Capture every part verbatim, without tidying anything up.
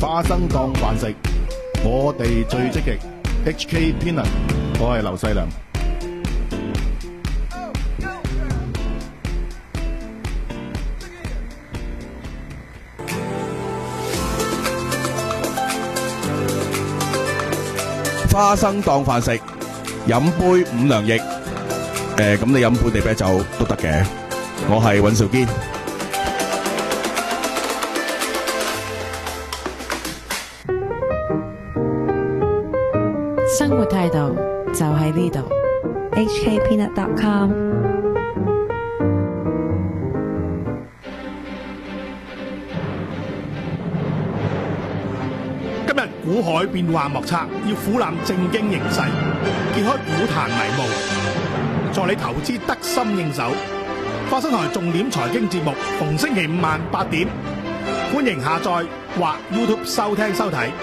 花生當飯食，我哋最積極。H K Peanut， 我係劉細良。花生當飯食，飲杯五糧液。誒、呃，咁你飲杯地啤酒都得嘅。我係尹兆堅。 生活態度就喺呢度。 H K Peanut dot com。 今日股海變幻莫測，要俯瞰正經形勢，揭開股壇迷霧，助你投資得心應手。花生台重點財經節目，逢星期五晚八點，歡迎下載或 YouTube 收聽收睇。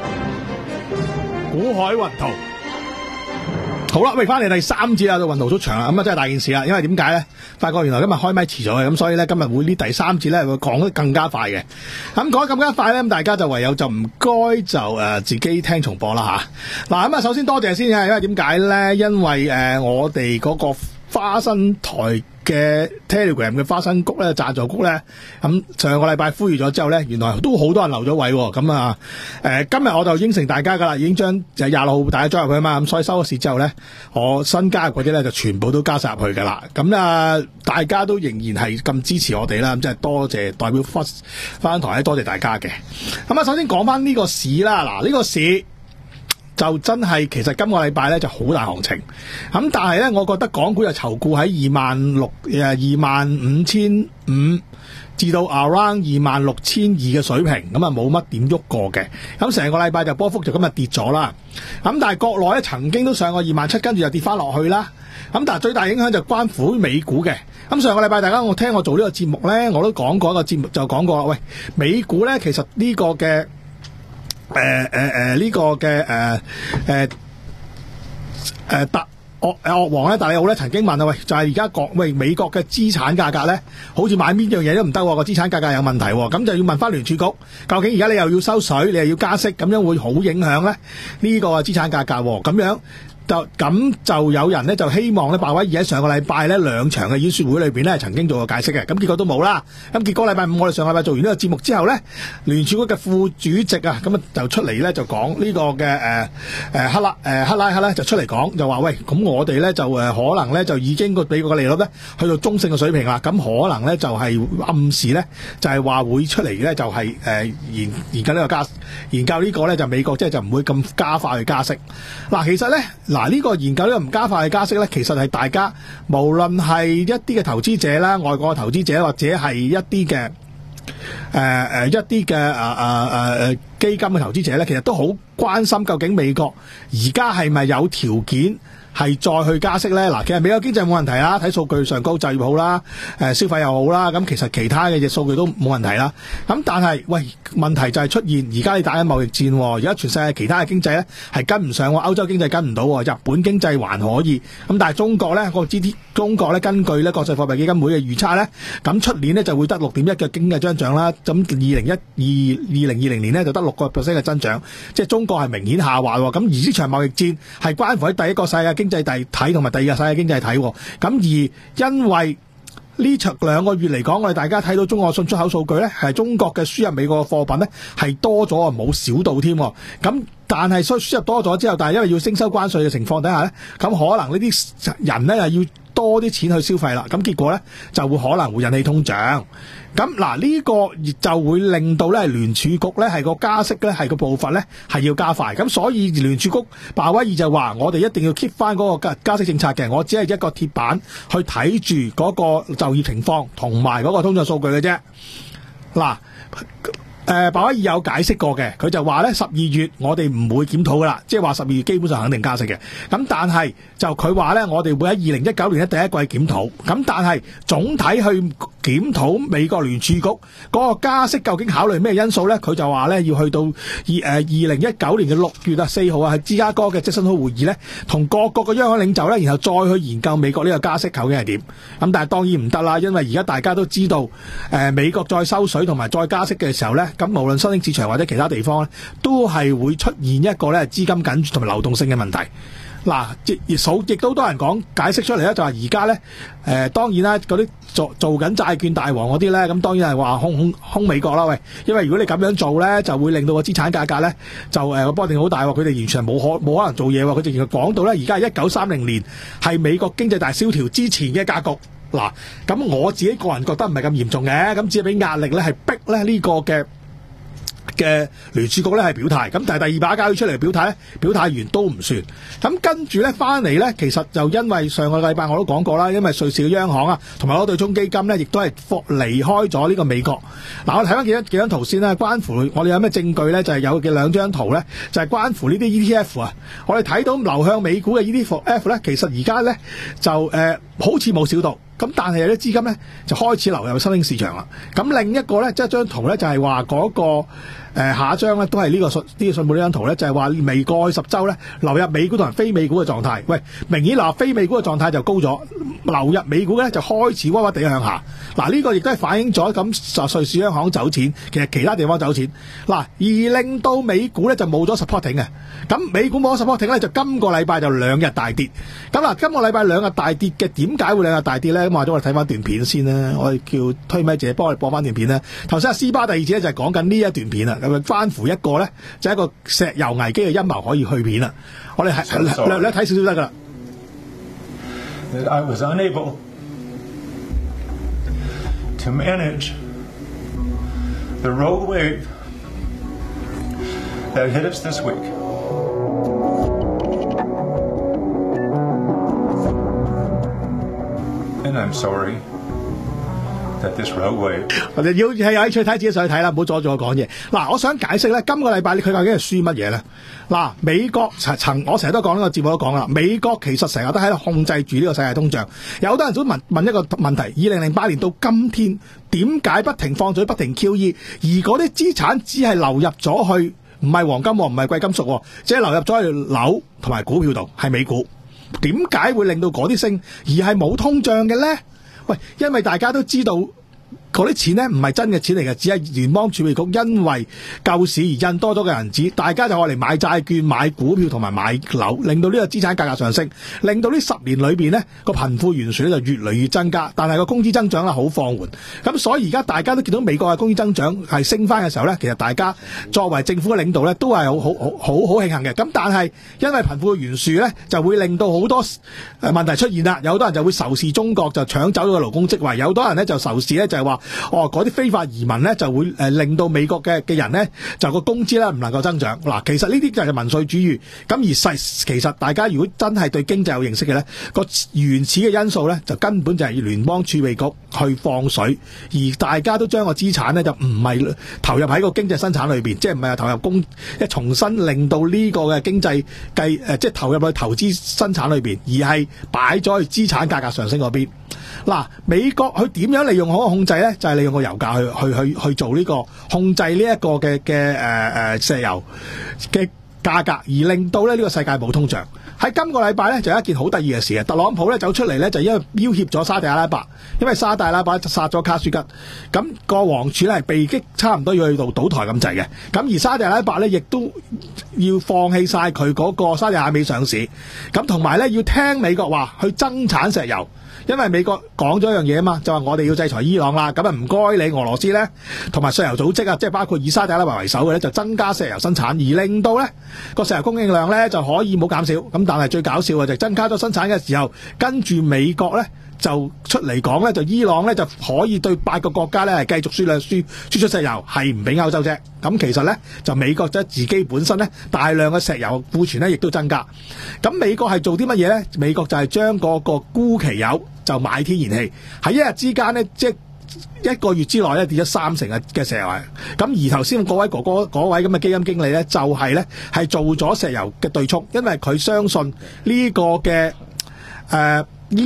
股海雲圖，好啦，喂，翻嚟第三節啦，到雲圖出場啦，咁啊真係大件事啦，因為點解咧？發覺原來今日開咪遲咗嘅，咁所以咧今日會呢第三節咧會講得更加快嘅，咁講得更加快咧，咁大家就唯有就唔該就誒、呃、自己聽重播啦吓。嗱，咁啊首先多謝先啊，因為點解咧？因為誒、呃、我哋嗰個花生台嘅 Telegram 嘅花生谷咧贊助谷咧，咁上個禮拜呼籲咗之後咧，原來都好多人留咗位，咁啊誒今日我就應承大家噶啦，已經將就廿六號大家加入去啊嘛，咁所以收咗市之後咧，我新加入嗰啲咧就全部都加晒入去噶啦，咁啊大家都仍然係咁支持我哋啦，咁即係多謝代表花花生台咧，多謝大家嘅。咁啊首先講翻呢個市啦，嗱、這、呢個市就真係其實今個禮拜咧就好大行情，咁但係咧，我覺得港股就籌固喺二萬六誒二萬五千五至到 around 二萬六千二嘅水平，咁啊冇乜點喐過嘅，咁成個禮拜就波幅就今日跌咗啦，咁但係國內咧曾經都上過二萬七，跟住又跌翻落去啦，咁但係最大影響就關乎美股嘅，咁上個禮拜大家我聽我做呢個節目咧，我都講過一個節目就講過啦，喂，美股咧其實呢個嘅。誒誒誒呢個嘅誒誒誒特惡惡王咧，大利奧咧曾經問啊，喂，就係而家國喂美國嘅資產價格咧，好似買邊樣嘢都唔得，個資產價格有問題，咁就要問翻聯儲局，究竟而家你又要收水，你又要加息，咁樣會好影響咧呢個資產價格，咁樣。就咁就有人咧就希望咧鮑威爾喺上個禮拜咧兩場嘅演說會裏邊咧曾經做過解釋嘅，咁結果都冇啦。咁結果禮拜五我哋上個禮拜做完呢個節目之後咧，聯儲局嘅副主席啊，咁啊就出嚟咧就講呢個嘅誒誒克拉誒克拉克咧就出嚟講就話喂，咁我哋咧就誒可能咧就已經個美國嘅利率咧去到中性嘅水平啦，咁可能咧就係暗示咧就係話會出嚟咧就係誒研研究呢個加研究呢個咧就美國即係就唔會咁加快去加息。嗱，其實咧。嗱，呢個研究呢個唔加快嘅加息咧，其實係大家無論係一啲嘅投資者啦，外國嘅投資者或者係一啲嘅誒誒一啲嘅誒誒誒誒基金嘅投資者咧，其實都好關心究竟美國而家係咪有條件係再去加息咧？嗱，其實美國經濟冇問題啦，睇數據上高，就業好啦，誒消費又好啦，咁其實其他嘅嘢數據都冇問題啦。咁但係喂，問題就係出現而家你打緊貿易戰，而家全世界其他嘅經濟咧係跟唔上，歐洲經濟跟唔到，日本經濟還可以，咁但係中國咧個 G D P， 中國咧根據咧國際貨幣基金會嘅預測咧，咁出年咧就會得六點一嘅經濟增長啦，咁二零一二二零二零年咧就得六個 percent 嘅增長，即係中國係明顯下滑，咁而呢場貿易戰係關乎喺第一個世界經濟體體同埋第二個世界經濟體，咁而因為呢場兩個月嚟講，我哋大家睇到中國進出口數據咧，係中國嘅輸入美國嘅貨品咧係多咗啊，冇少到添。咁但係所以輸入多咗之後，但係因為要徵收關稅嘅情況底下咧，咁可能呢啲人咧又要多啲錢去消費啦，咁結果咧就會可能會引起通脹。咁嗱呢個就會令到咧聯儲局咧係個加息咧係個步伐咧係要加快。咁所以聯儲局鮑威爾就話：我哋一定要 keep 翻嗰個加加息政策嘅，我只係一個鐵板去睇住嗰個就業情況同埋嗰個通脹數據嘅啫。嗱。誒，鮑威爾有解釋過嘅，佢就話咧十二月我哋唔會檢討噶啦，即係話十二月基本上肯定加息嘅。咁但係就佢話咧，我哋會喺二零一九年咧第一季檢討。咁但係總體去檢討美國聯儲局嗰個加息究竟考慮咩因素咧？佢就話咧要去到二誒二零一九年嘅六月啊四號啊，喺芝加哥嘅積遜會會議咧，同各國嘅央行領袖咧，然後再去研究美國呢個加息究竟係點。咁但係當然唔得啦，因為而家大家都知道，誒、呃、美國再收水同埋再加息嘅時候咧，咁無論新興市場或者其他地方咧，都係會出現一個咧資金緊絀同埋流動性嘅問題。嗱，亦數亦都多人講解釋出嚟咧，就係而家咧，誒當然啦，嗰啲做做緊債券大王嗰啲咧，咁當然係話空空空美國啦，喂，因為如果你咁樣做咧，就會令到個資產價格咧就誒個波動好大喎，佢哋完全係冇可冇可能做嘢喎，佢直情講到咧，而家係一九三零年係美國經濟大蕭條之前嘅格局。嗱，咁我自己個人覺得唔係咁嚴重嘅，咁只係俾壓力咧係逼咧呢個嘅。嘅聯儲局咧係表態，咁但係第二把交出嚟表態咧，表態完都唔算。咁跟住咧翻嚟咧，其實就因為上個禮拜我都講過啦，因為瑞士嘅央行啊，同埋嗰對沖基金咧，亦都係離開咗呢個美國。嗱，我睇翻幾張幾張圖先啦，關乎我哋有咩證據咧？就係、是、有嘅兩張圖咧，就係、是、關乎呢啲 E T F 啊。我哋睇到流向美股嘅 E T F 咧，其實而家咧就誒、呃、好似冇少到。咁但係有啲資金咧就開始流入新興市場啦。咁另一個咧，即係張圖咧就係話嗰個誒、呃、下一張咧都係呢、這個信呢、這個信報呢張圖咧，就係話未過去十週咧流入美股同埋非美股嘅狀態。喂，明顯流入非美股嘅狀態就高咗，流入美股咧就開始屈屈地向下。嗱，呢個亦都係反映咗咁就瑞士央行走錢，其實其他地方走錢。嗱，而令到美股咧就冇咗 supporting 嘅。咁美股冇咗 supporting 咧，就今個禮拜就兩日大跌。咁嗱，今個禮拜兩日大跌嘅點解會兩日大跌咧？咁或者我哋睇翻段片先啦，我哋叫推咪姐幫我哋播翻段片啦。頭先阿斯巴第二節咧就係講緊呢一段片啦，咁啊關乎一個咧就係一個石油危機嘅陰謀可以去片啦。我哋係略略睇少少得噶啦。 I was unable to manage the rogue wave that hit us this week. And I'm sorry that this rogue wave 我哋要係有興趣睇自己上去睇啦，唔好阻住我講嘢。嗱，我想解釋咧，今個禮拜佢究竟係輸乜嘢咧？嗱，美國曾我成日都講呢個節目都講啦，美國其實成日都喺度控制住呢個世界通脹。有好多人都問問一個問題：二零零八年到今天，點解不停放水、不停 Q E， 而嗰啲資產只係流入咗去，唔係黃金，唔係貴金屬，即係流入咗去樓同埋股票度，係美股。點解會令到嗰啲升，而係冇通脹嘅咧？喂，因為大家都知道嗰啲錢咧唔係真嘅錢嚟嘅，只係聯邦儲備局因為救市而印多咗嘅銀紙，大家就愛嚟買債券、買股票同埋買樓，令到呢個資產價格上升，令到呢十年裏邊呢個貧富懸殊咧就越嚟越增加，但係個工資增長咧好放緩。咁所以而家大家都見到美國嘅工資增長係升翻嘅時候咧，其實大家作為政府嘅領導咧都係好好好好好慶幸嘅。咁但係因為貧富懸殊咧就會令到好多誒問題出現啦，有好多人就會仇視中國，就搶走咗個勞工職位；有好多人咧就仇視咧就係話。哦，嗰啲非法移民咧就會誒、呃、令到美國嘅嘅人咧就個工資咧唔能夠增長。嗱，其實呢啲就係民粹主義。咁而實其實大家如果真係對經濟有認識嘅咧，個原始嘅因素咧就根本就係聯邦儲備局去放水，而大家都將個資產咧就唔係投入喺個經濟生產裏邊，即係唔係話投入工，即重新令到呢個嘅經濟計誒，即係投入去投資生產裏邊，而係擺咗去資產價格上升嗰邊。嗱，美國佢點樣利用嗰個控制咧？就係、是、利用個油價去去去去做呢、這個控制呢一個嘅嘅誒誒石油嘅價格，而令到咧呢、這個世界冇通脹。喺今個禮拜咧就有一件好得意嘅事啊！特朗普咧走出嚟咧就因為要挾咗沙地阿拉伯，因為沙地阿拉伯殺咗卡舒吉，咁、那個王儲咧係被擊差唔多要去到倒台咁滯嘅。咁而沙地阿拉伯咧亦都要放棄晒佢嗰個沙地亞美上市，咁同埋咧要聽美國話去增產石油。因為美國講咗一樣嘢啊嘛，就話我哋要制裁伊朗啦，咁啊唔該你俄羅斯咧，同埋石油組織啊，即係包括以沙地阿拉伯為首嘅咧，就增加石油生產，而令到咧個石油供應量咧就可以冇減少。咁但係最搞笑嘅就係增加咗生產嘅時候，跟住美國咧就出嚟講咧，就伊朗咧就可以對八個國家咧係繼續輸量輸輸出石油，係唔俾歐洲啫。咁其實咧就美國即係自己本身咧大量嘅石油庫存咧亦都增加。咁美國係做啲乜嘢咧？美國就係將嗰個沽期油就買天然氣，喺一日之間咧，即係一個月之內咧跌咗三成嘅嘅石油。咁而頭先嗰位哥哥嗰位咁嘅基金經理咧，就係咧係做咗石油嘅對沖，因為佢相信呢個嘅誒、呃、伊朗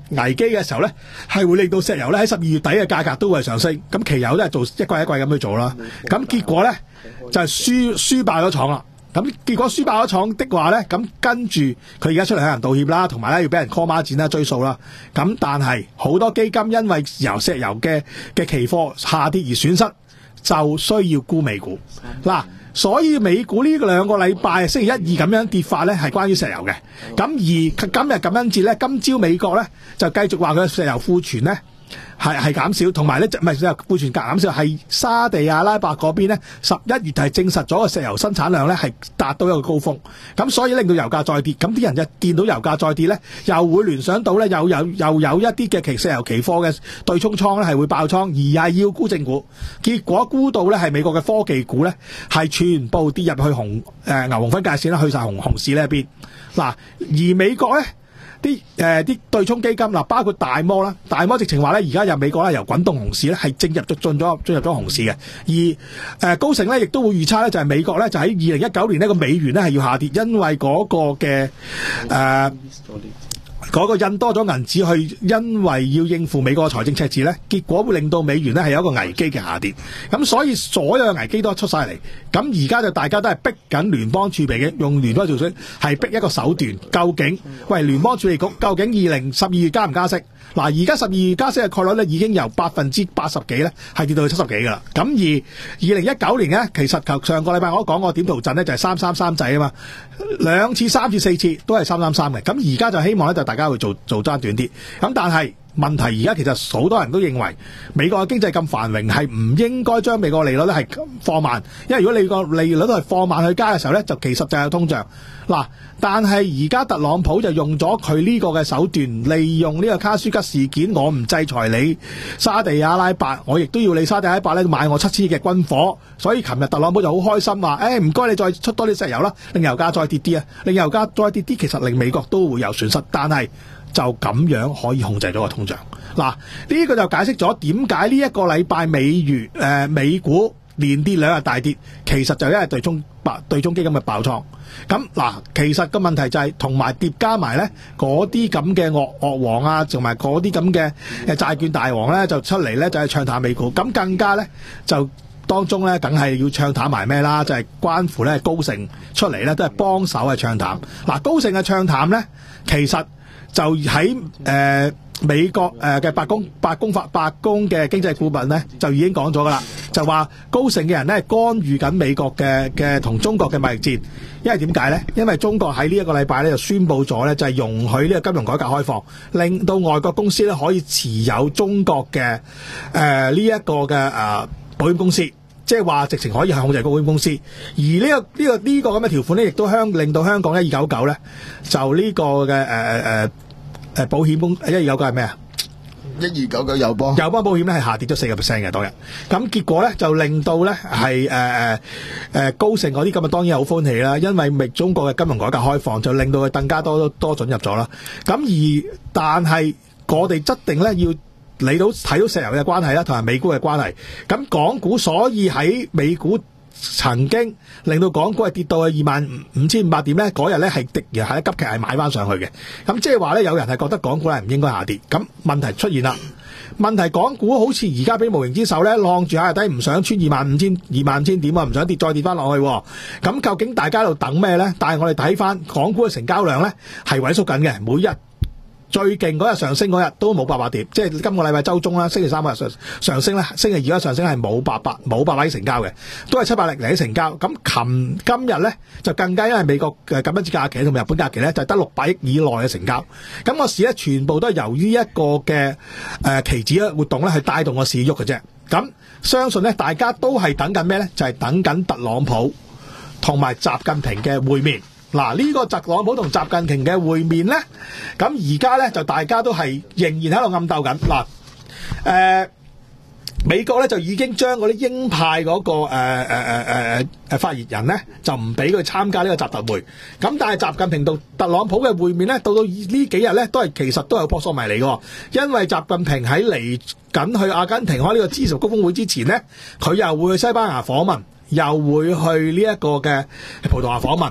危機嘅時候咧，係會令到石油咧喺十二月底嘅價格都會上升。咁期油都係做一季一季咁去做啦。咁結果咧就係輸輸爆咗廠啦。咁結果輸爆咗廠的話咧，咁跟住佢而家出嚟向人道歉啦，同埋咧要俾人 call 孖展啦、追數啦。咁但係好多基金因為由石油嘅嘅期貨下跌而損失，就需要沽美股。嗱，所以美股呢兩個禮拜星期一二咁樣跌法咧，係關於石油嘅。咁而今日感恩節咧，今朝美國咧就繼續話佢石油庫存咧係係減少，同埋咧唔係石油庫存減少，係沙地阿拉伯嗰邊咧十一月係證實咗個石油生產量咧係達到一個高峰，咁所以令到油價再跌，咁啲人就見到油價再跌咧，又會聯想到咧又有又有一啲嘅期石油期貨嘅對沖倉咧係會爆倉，而係要沽正股，結果沽到咧係美國嘅科技股咧係全部跌入去紅誒、呃、牛熊分界線啦，去晒紅紅市呢一邊。嗱，而美國咧。啲誒啲對沖基金嗱，包括大摩啦，大摩直情話咧，而家入美國咧由滾動熊市咧係正入咗進咗進入咗熊市嘅，而誒、呃、高盛咧亦都會預測咧就係、是、美國咧就喺二零一九年呢個美元咧係要下跌，因為嗰個嘅誒。呃嗰個印多咗銀紙去，因為要應付美國嘅財政赤字咧，結果會令到美元咧係有一個危機嘅下跌。咁所以所有嘅危機都出晒嚟。咁而家就大家都係逼緊聯邦儲備嘅，用聯邦儲備係逼一個手段。究竟喂聯邦儲備局究竟二零十二月加唔加息？嗱，而家十二月加息嘅概率咧已經由百分之八十幾咧係跌到去七十幾噶啦。咁而二零一九年咧，其實上個禮拜我都講過點圖陣咧就係三三三制啊嘛，兩次、三次、四次都係三三三嘅。咁而家就希望咧就大家會做做揸短啲。咁但係問題而家其實好多人都認為美國嘅經濟咁繁榮係唔應該將美國利率咧係放慢，因為如果你個利率都係放慢去加嘅時候咧，就其實就有通脹。嗱，但係而家特朗普就用咗佢呢個嘅手段，利用呢個卡舒吉事件，我唔制裁你沙地阿拉伯，我亦都要你沙地阿拉伯咧買我七千億嘅軍火。所以琴日特朗普就好開心話，誒唔該你再出多啲石油啦，令油價再跌啲啊，令油價再跌啲，其實令美國都會有損失，但係就咁樣可以控制咗個通脹。嗱，呢個就解釋咗點解呢一個禮拜美元誒、呃、美股連跌兩日大跌，其實就因為對沖爆對沖基金嘅爆倉。咁嗱，其實個問題就係同埋疊加埋咧嗰啲咁嘅惡惡王啊，同埋嗰啲咁嘅誒債券大王咧，就出嚟咧就係唱淡美股。咁更加咧就當中咧，梗係要唱淡埋咩啦？就係、是、關乎咧高盛出嚟咧，都係幫手係唱淡。嗱，高盛嘅唱淡咧，其實就喺誒、呃、美國誒嘅白宮白宮法白宮嘅經濟顧問咧，就已經講咗噶啦，就話高盛嘅人咧干預緊美國嘅嘅同中國嘅貿易戰。因為點解咧？因為中國喺呢一個禮拜咧就宣布咗咧，就係容許呢個金融改革開放，令到外國公司咧可以持有中國嘅誒呢一個嘅誒、呃、保險公司，即係話直情可以係控制個保險公司。而呢、這個呢、這個呢、這個咁嘅條款咧，亦都香令到香港一二九九咧就呢個嘅誒誒誒保險公一二九九係咩啊？ 一二九九友邦， 友邦保險咧係下跌咗四個 percent 嘅當日，咁結果咧就令到咧係誒誒誒高盛嗰啲咁啊，當然好歡喜啦，因為咪中國嘅金融改革開放就令到佢更加多多准入咗啦。咁而但係我哋則定咧要理到睇到石油嘅關係啦，同埋美股嘅關係。咁港股所以喺美股曾經令到港股係跌到去二萬五千五百點咧，嗰日咧係突然係一急劇係買翻上去嘅。咁即係話咧，有人係覺得港股係唔應該下跌。咁問題出現啦，問題港股好似而家俾無形之手咧，晾住下底唔想穿二萬五千二萬五千點啊，唔想跌再跌翻落去。咁究竟大家喺度等咩咧？但係我哋睇翻港股嘅成交量咧係萎縮緊嘅，每日。最勁嗰日上升嗰日都冇八百點，即係今個禮拜週中啦，星期三嗰日上上升咧，星期二嗰日上升係冇八百冇八百億成交嘅，都係七百零零成交。咁琴今日咧就更加因為美國嘅感恩節假期同埋日本假期咧，就係得六百億以內嘅成交。咁個市咧全部都係由於一個嘅誒、呃、期指嘅活動咧，去帶動個市喐嘅啫。咁相信咧，大家都係等緊咩咧？就係、是、等緊特朗普同埋習近平嘅會面。嗱，呢個特朗普同習近平嘅會面咧，咁而家咧就大家都係仍然喺度暗鬥緊。嗱，誒、呃、美國咧就已經將嗰啲鷹派嗰、那個誒誒誒誒誒發言人咧，就唔俾佢參加呢個習特會。咁但係習近平同特朗普嘅會面咧，到到呢幾日咧，都係其實都係撲朔迷離嘅。因為習近平喺嚟緊去阿根廷開呢個 G 二十高峰會之前咧，佢又會去西班牙訪問，又會去呢一個嘅葡萄牙訪問。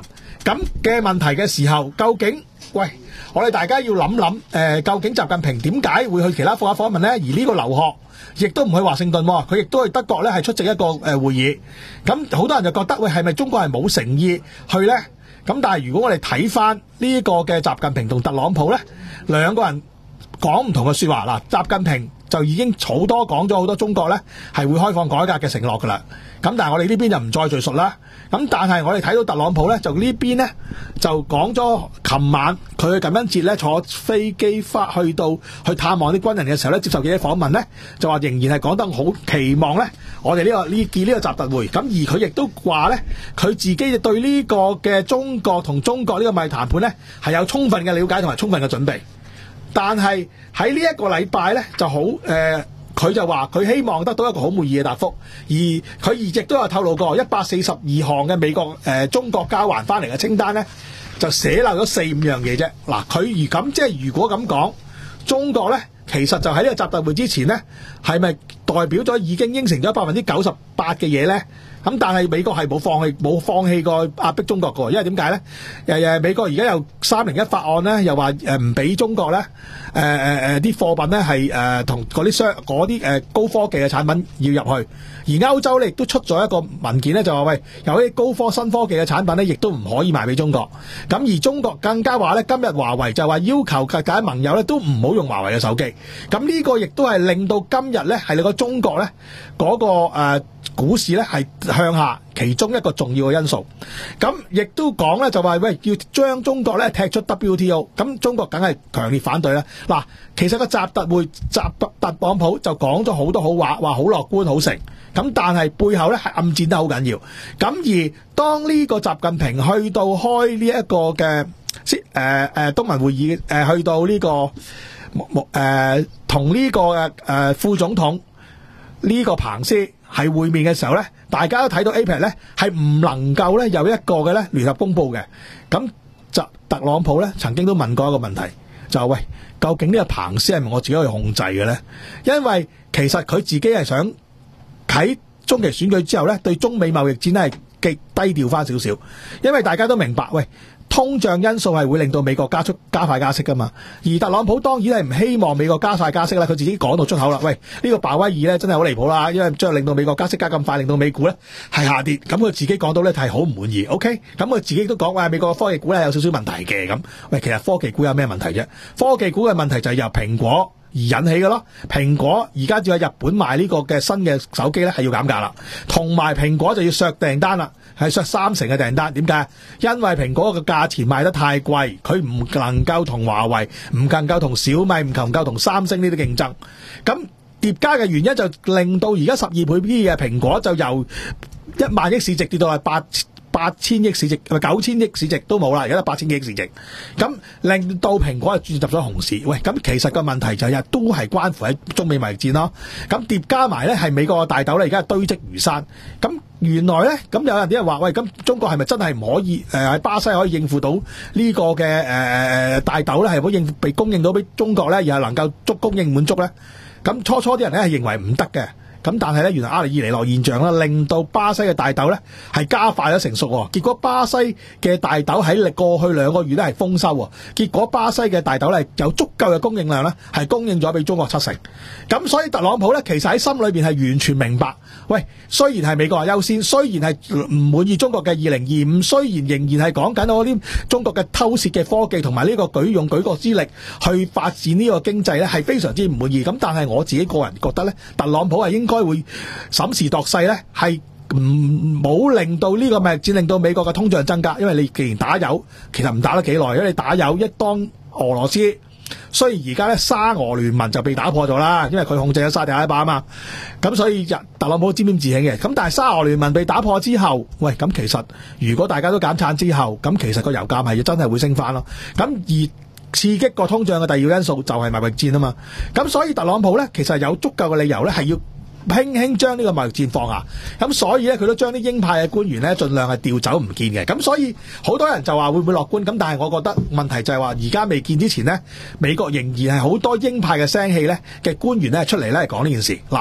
咁嘅問題嘅時候，究竟喂，我哋大家要諗諗，誒，究竟習近平點解會去其他國家訪問呢？而呢個劉鶴亦都唔去華盛頓，佢亦都去德國咧，係出席一個誒會議。咁好多人就覺得，喂，係咪中國係冇誠意去呢？咁但係如果我哋睇翻呢個嘅習近平同特朗普呢，兩個人講唔同嘅說話。嗱，習近平就已經好多講咗好多中國呢係會開放改革嘅承諾噶啦。咁但係我哋呢邊就唔再敘述啦。咁但係我哋睇到特朗普呢，就呢邊呢就講咗，琴晚佢去感恩節呢坐飛機翻去到去探望啲軍人嘅時候呢，接受記者訪問呢，就話仍然係講得好期望呢我哋呢、呢個呢見呢個習特會。咁而佢亦都話呢，佢自己對呢個嘅中國同中國呢個貿易談判呢係有充分嘅了解同埋充分嘅準備。但係喺呢一個禮拜呢就好誒。呃佢就話佢希望得到一個好滿意嘅答覆，而佢亦都有透露過一百四十二項嘅美國誒、呃、中國交還翻嚟嘅清單呢，就寫漏咗四五樣嘢啫。嗱，佢如咁即係如果咁講，中國呢其實就喺呢個習特會之前呢，係咪代表咗已經應承咗百分之九十八嘅嘢呢？咁但係美國係冇放棄冇放棄過壓迫中國嘅，因為點解呢？誒誒，美國而家有三零一法案呢，又話誒唔俾中國呢誒誒誒啲貨品呢係誒同嗰啲商嗰啲誒高科技嘅產品要入去，而歐洲呢亦都出咗一個文件呢，就話喂，有啲高科新科技嘅產品呢，亦都唔可以賣俾中國。咁而中國更加話呢，今日華為就話要求各界盟友呢都唔好用華為嘅手機。咁呢個亦都係令到今日呢係你個中國呢嗰個誒股市呢係向下，其中一個重要嘅因素。咁亦都講咧，就話喂，要將中國咧踢出 W T O， 咁中國梗係強烈反對啦。嗱，其實個習特會習特朗普就講咗好多好話，話好樂觀好成。咁但係背後咧係暗戰得好緊要。咁而當呢個習近平去到開呢一個嘅誒誒東盟會議，誒、呃、去到呢、這個誒同呢個誒、呃、副總統呢個彭斯係會面嘅時候咧，大家都睇到 A P E C 咧係唔能夠咧有一個嘅咧聯合公佈嘅。咁就特朗普咧曾經都問過一個問題，就係喂，究竟呢個彭斯係咪我自己可以控制嘅咧？因為其實佢自己係想喺中期選舉之後咧，對中美貿易戰咧係極低調翻少少，因為大家都明白喂。通脹因素係會令到美國加速加快加息噶嘛，而特朗普當然係唔希望美國加快加息啦，佢自己講到出口啦，喂，呢、呢個鮑威爾咧真係好離譜啦，因為將令到美國加息加咁快，令到美股咧係下跌，咁佢自己講到咧係好唔滿意 ，OK， 咁佢自己都講話美國嘅科技股咧有少少問題嘅，咁，喂，其實科技股有咩問題啫？科技股嘅問題就係由蘋果而引起嘅咯，蘋果而家要喺日本賣呢個嘅新嘅手機咧係要減價啦，同埋蘋果就要削訂單啦，係削三成嘅訂單。點解？因為蘋果嘅價錢賣得太貴，佢唔能夠同華為、唔能夠同小米、唔能夠同三星呢啲競爭。咁疊加嘅原因就令到而家十二倍 P 嘅蘋果就由一萬億市值跌到係八八千億市值，咪九千億市值都冇啦，而家得八千幾億市值，咁令到蘋果係轉入咗熊市。喂，咁其實個問題就係、是、都係關乎喺中美貿易戰咯。咁疊加埋咧係美國嘅大豆咧，而家係堆積如山。咁原來咧，咁有人啲人話，喂，咁中國係咪真係唔可以誒喺、呃、巴西可以應付到呢個嘅誒、呃、大豆咧？係可以應付被供應到俾中國咧，而係能夠足供應滿足咧？咁初初啲人咧係認為唔得嘅。咁但係咧，原來阿尼爾尼諾現象啦，令到巴西嘅大豆咧係加快咗成熟喎。結果巴西嘅大豆喺過去兩個月咧係豐收喎。結果巴西嘅大豆咧有足夠嘅供應量咧，係供應咗俾中國七成。咁所以特朗普咧其實喺心裏邊係完全明白，喂，雖然係美國係優先，雖然係唔滿意中國嘅二零二五，雖然仍然係講緊嗰啲中國嘅偷竊嘅科技同埋呢個舉用舉國之力去發展呢個經濟咧係非常之唔滿意。咁但係我自己個人覺得咧，特朗普係應該會審時度勢咧，係唔好令到呢個貿易戰令到美國嘅通脹增加。因為你既然打油，其實唔打得幾耐，因為你打油一當俄羅斯，雖然而家咧沙俄聯盟就被打破咗啦，因為佢控制咗沙特阿拉伯啊嘛，咁所以特朗普沾沾自喜嘅。咁但係沙俄聯盟被打破之後，喂，咁其實如果大家都減產之後，咁其實個油價係真係會升翻咯。咁而刺激個通脹嘅第二個因素就係貿易戰啊嘛。咁所以特朗普咧其實有足夠嘅理由咧係要輕輕將呢個貿易戰放下，咁所以咧佢都將啲鷹派嘅官員咧盡量係調走唔見嘅。咁所以好多人就話會唔會樂觀，咁但係我覺得問題就係話而家未見之前呢，美國仍然係好多鷹派嘅聲氣咧嘅官員咧出嚟咧講呢件事嗱。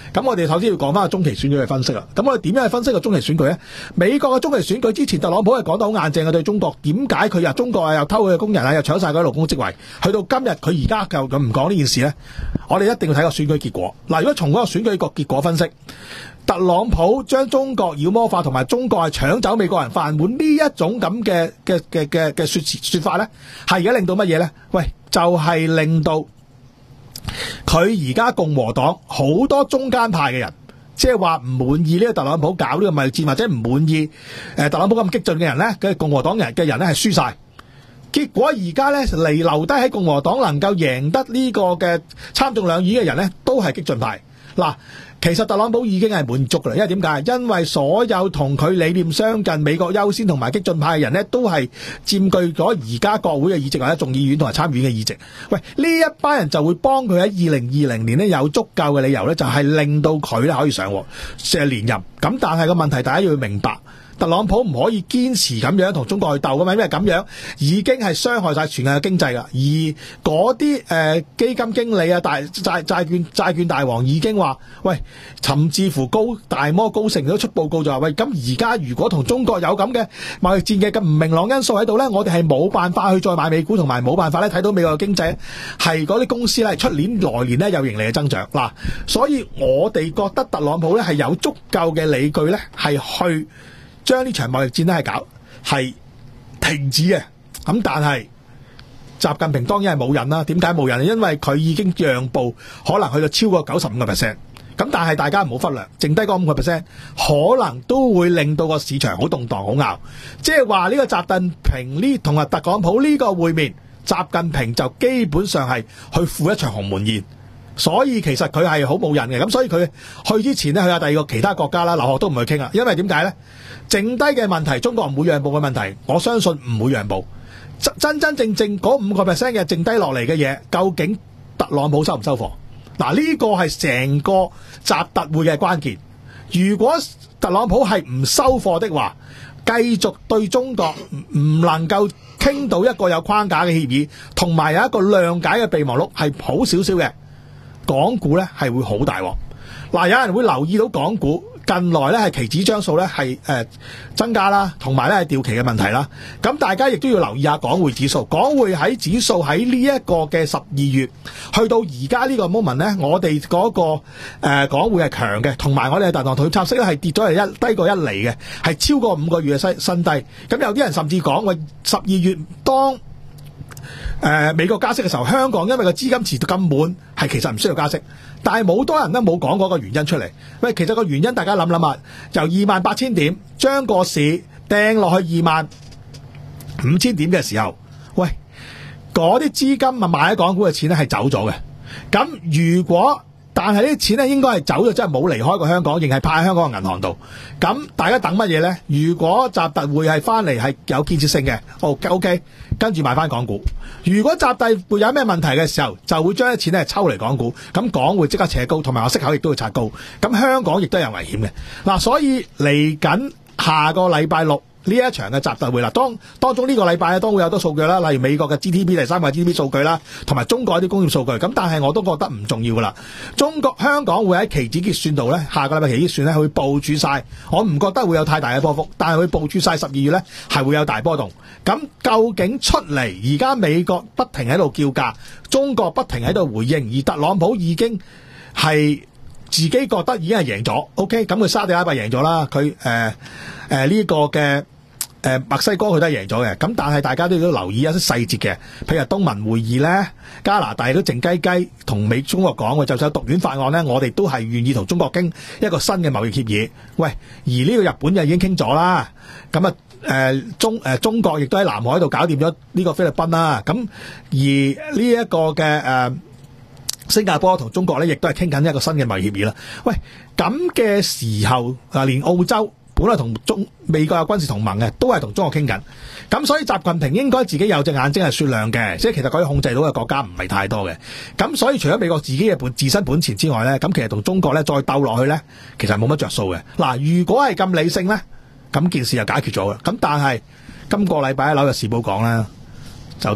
咁我哋首先要講翻個中期選舉嘅分析啦。咁我哋點樣去分析個中期選舉咧？美國嘅中期選舉之前，特朗普係講得好硬淨嘅對中國，點解佢又中國啊又偷佢嘅工人啊又搶晒嗰啲勞工職位？去到今日佢而家就咁唔講呢件事咧，我哋一定要睇個選舉結果。嗱，如果從嗰個選舉個結果分析，特朗普將中國妖魔化同埋中國係搶走美國人飯碗呢一種咁嘅嘅嘅嘅嘅說說法咧，係而家令到乜嘢咧？喂，就係、是、令到佢而家共和黨好多中間派嘅人，即係話唔滿意呢個特朗普搞呢個貿易戰，或者唔滿意誒、呃、特朗普咁激進嘅人咧，嘅共和黨人嘅人咧係輸晒。結果而家咧嚟留低喺共和黨能夠贏得呢個嘅參眾兩院嘅人咧，都係激進派。嗱，其實特朗普已經係滿足㗎啦，因為點解？因為所有同佢理念相近、美國優先同埋激進派嘅人咧，都係佔據咗而家國會嘅議席或者眾議院同埋參議院嘅議席。喂，呢一班人就會幫佢喺二零二零年咧有足夠嘅理由咧，就係令到佢咧可以上即係連任。咁但係個問題，大家要明白。特朗普唔可以堅持咁樣同中國去鬥噶嘛，因為咁樣已經係傷害晒全球嘅經濟啦。而嗰啲誒基金經理啊、大債債券債券大王已經話：喂，甚至乎高大摩高盛都出報告就話：喂，咁而家如果同中國有咁嘅貿易戰嘅咁唔明朗因素喺度咧，我哋係冇辦法去再買美股，同埋冇辦法咧睇到美國嘅經濟係嗰啲公司咧出年來年咧有盈利嘅增長嗱。所以我哋覺得特朗普咧係有足夠嘅理據咧係去將呢場貿易戰咧係搞係停止嘅。咁但係習近平當然係冇癮啦。點解冇癮？因為佢已經讓步，可能去到超過九十五個 percent。咁但係大家唔好忽略，剩低嗰五個 percent 可能都會令到個市場好動盪、好拗。即係話呢個習近平呢同埋特朗普呢個會面，習近平就基本上係去赴一場鴻門宴。所以其實佢係好冇癮嘅。咁所以佢去之前呢，去下第二個其他國家啦，留學都唔去傾啦。因為點解呢？剩低嘅問題，中國唔會讓步嘅問題，我相信唔會讓步。真真正正嗰五個 percent 嘅剩低落嚟嘅嘢，究竟特朗普收唔收貨？嗱，呢個係成個習特會嘅關鍵。如果特朗普係唔收貨的話，繼續對中國唔能夠傾到一個有框架嘅協議，同埋有一個諒解嘅備忘錄係好少少嘅，港股呢係會好大鑊。嗱，有人會留意到港股近來咧係期指張數咧係誒增加啦，同埋咧係掉期嘅問題啦。咁大家亦都要留意下港匯指數，港匯喺指數喺呢一個嘅十二月去到而家呢個 moment 咧，我哋嗰、那個誒、呃、港匯係強嘅，同埋我哋嘅大堂同插息咧係跌咗係一低過一厘嘅，係超過五個月嘅新新低。咁有啲人甚至講喂，十二月當誒、呃、美國加息嘅時候，香港因為個資金池咁滿，係其實唔需要加息。但係冇多人都冇講嗰個原因出嚟。喂，其實個原因大家諗諗啊，由二萬八千點將個市掟落去二萬五千點嘅時候，喂，嗰啲資金咪買喺港股嘅錢咧係走咗嘅。咁如果但係呢啲錢咧應該係走咗，即係冇離開過香港，仍係派喺香港嘅銀行度。咁大家等乜嘢咧？如果習特會係翻嚟係有建設性嘅，哦 OK， 跟住買翻港股。如果習特會有咩問題嘅時候，就會將啲錢咧抽嚟港股，咁港會即刻扯高，同埋我息口亦都會拆高。咁香港亦都有危險嘅。嗱，所以嚟緊下個禮拜六呢一場嘅習特會啦，當當中呢個禮拜咧都會有好多數據啦，例如美國嘅 G D P 第三季 G D P 數據啦，同埋中國一啲工業數據。咁但係我都覺得唔重要噶啦。中國香港會喺期指結算度咧，下個禮拜期指結算咧會部署晒，我唔覺得會有太大嘅波幅，但係會部署晒十二月咧係會有大波動。咁究竟出嚟而家美國不停喺度叫價，中國不停喺度回應，而特朗普已經係自己覺得已經係贏咗 ，OK， 咁佢沙地阿拉伯贏咗啦，佢誒誒呢個嘅誒墨西哥佢都係贏咗嘅，咁但係大家都要留意一啲細節嘅，譬如東盟會議咧，加拿大都靜雞雞同美中國講嘅，就算有獨戀法案咧，我哋都係願意同中國傾一個新嘅貿易協議。喂，而呢個日本就已經傾咗啦，咁啊誒中誒、呃、中國亦都喺南海度搞掂咗呢個菲律賓啦，咁而呢一個嘅誒。呃新加坡同中國咧，亦都係傾緊一個新嘅貿易協議啦。喂，咁嘅時候啊，連澳洲本來同中美國有軍事同盟嘅，都係同中國傾緊。咁所以習近平應該自己有隻眼睛係雪亮嘅，即係其實可以控制到嘅國家唔係太多嘅。咁所以除咗美國自己嘅本自身本錢之外咧，咁其實同中國咧再鬥落去咧，其實冇乜着數嘅。嗱，如果係咁理性咧，咁件事就解決咗啦。咁但係今個禮拜喺紐約時報講咧，就都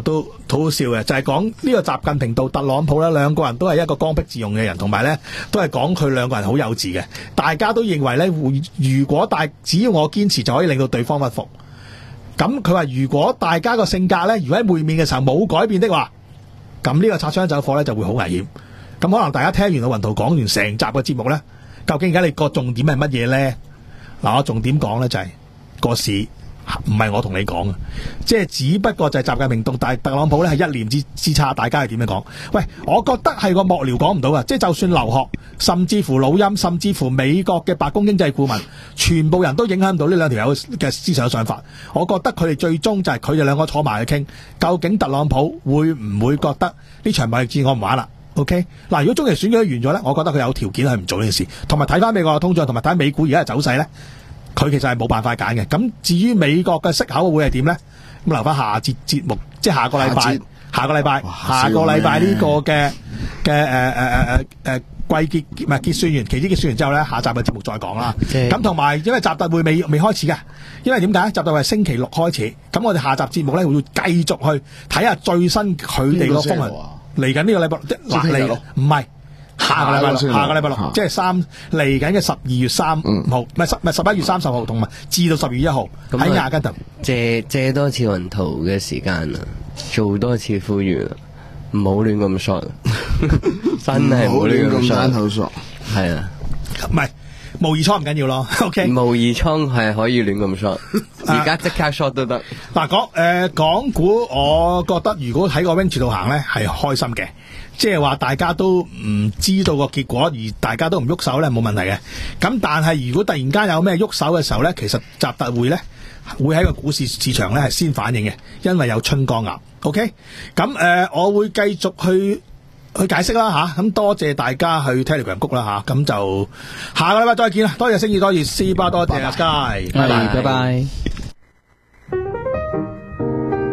好好笑嘅，就係講呢個習近平到特朗普咧，兩個人都係一個剛愎自用嘅人，同埋咧都係講佢兩個人好幼稚嘅。大家都認為咧，如果大只要我堅持就可以令到對方屈服。咁佢話如果大家個性格咧，如果喺會面嘅時候冇改變的話，咁呢個擦槍走火咧就會好危險。咁可能大家聽完阿雲圖講完成集嘅節目咧，究竟而家你個重點係乜嘢咧？嗱，我重點講咧就係、是、個市。唔係我同你講啊，即係只不過就係習近平同大特朗普咧係一念之之差，大家係點樣講？喂，我覺得係個幕僚講唔到啊，即係就算劉鶴，甚至乎老欽，甚至乎美國嘅白宮經濟顧問，全部人都影響到呢兩條友嘅思想想法。我覺得佢哋最終就係佢哋兩個坐埋去傾，究竟特朗普會唔會覺得呢場貿易戰我唔玩啦 ？OK， 嗱，如果中期選舉完咗咧，我覺得佢有條件去唔做呢件事，同埋睇翻美國嘅通脹，同埋睇美股而家嘅走勢咧。佢其實係冇辦法揀嘅。咁至於美國嘅息口會係點咧？咁留翻下節節目，即係下個禮拜，下個禮拜，下個禮拜呢個嘅嘅誒誒誒誒誒季結唔係結算完，期指結算完之後咧，下集嘅節目再講啦。咁同埋因為習特會未未開始嘅，因為點解？習特會係星期六開始，咁我哋下集節目咧會繼續去睇下最新佢哋個風向嚟緊呢個禮拜，嗱嚟唔係。下個禮拜六，下個禮拜六，即係三嚟緊嘅十二月三號，唔係十唔係十一月三十號，同埋至到十月一號喺阿根廷借借多次雲圖嘅時間啊，做多次呼籲啦，唔好亂咁 short， 真係唔好亂咁 short， 係啊， 唔係模擬倉唔緊要咯 ，OK， 模擬倉係可以亂咁 short， 而家即刻 short 都得。 嗱，講誒港股，我覺得如果喺個 range 度行咧，係開心嘅。即係話大家都唔知道個結果，而大家都唔喐手咧，冇問題嘅。咁但係如果突然間有咩喐手嘅時候咧，其實習特會咧會喺個股市市場咧係先反應嘅，因為有春江鴨。OK， 咁誒、呃，我會繼續去去解釋啦吓。咁多謝大家去 Telegram 谷啦吓。咁就下個禮拜再見啦。多謝星宇，多謝 C 巴，多謝阿 Sky， 拜拜拜拜。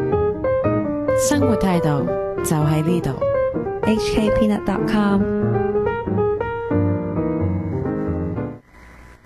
生活態度就喺呢度。 H K Peanut dot com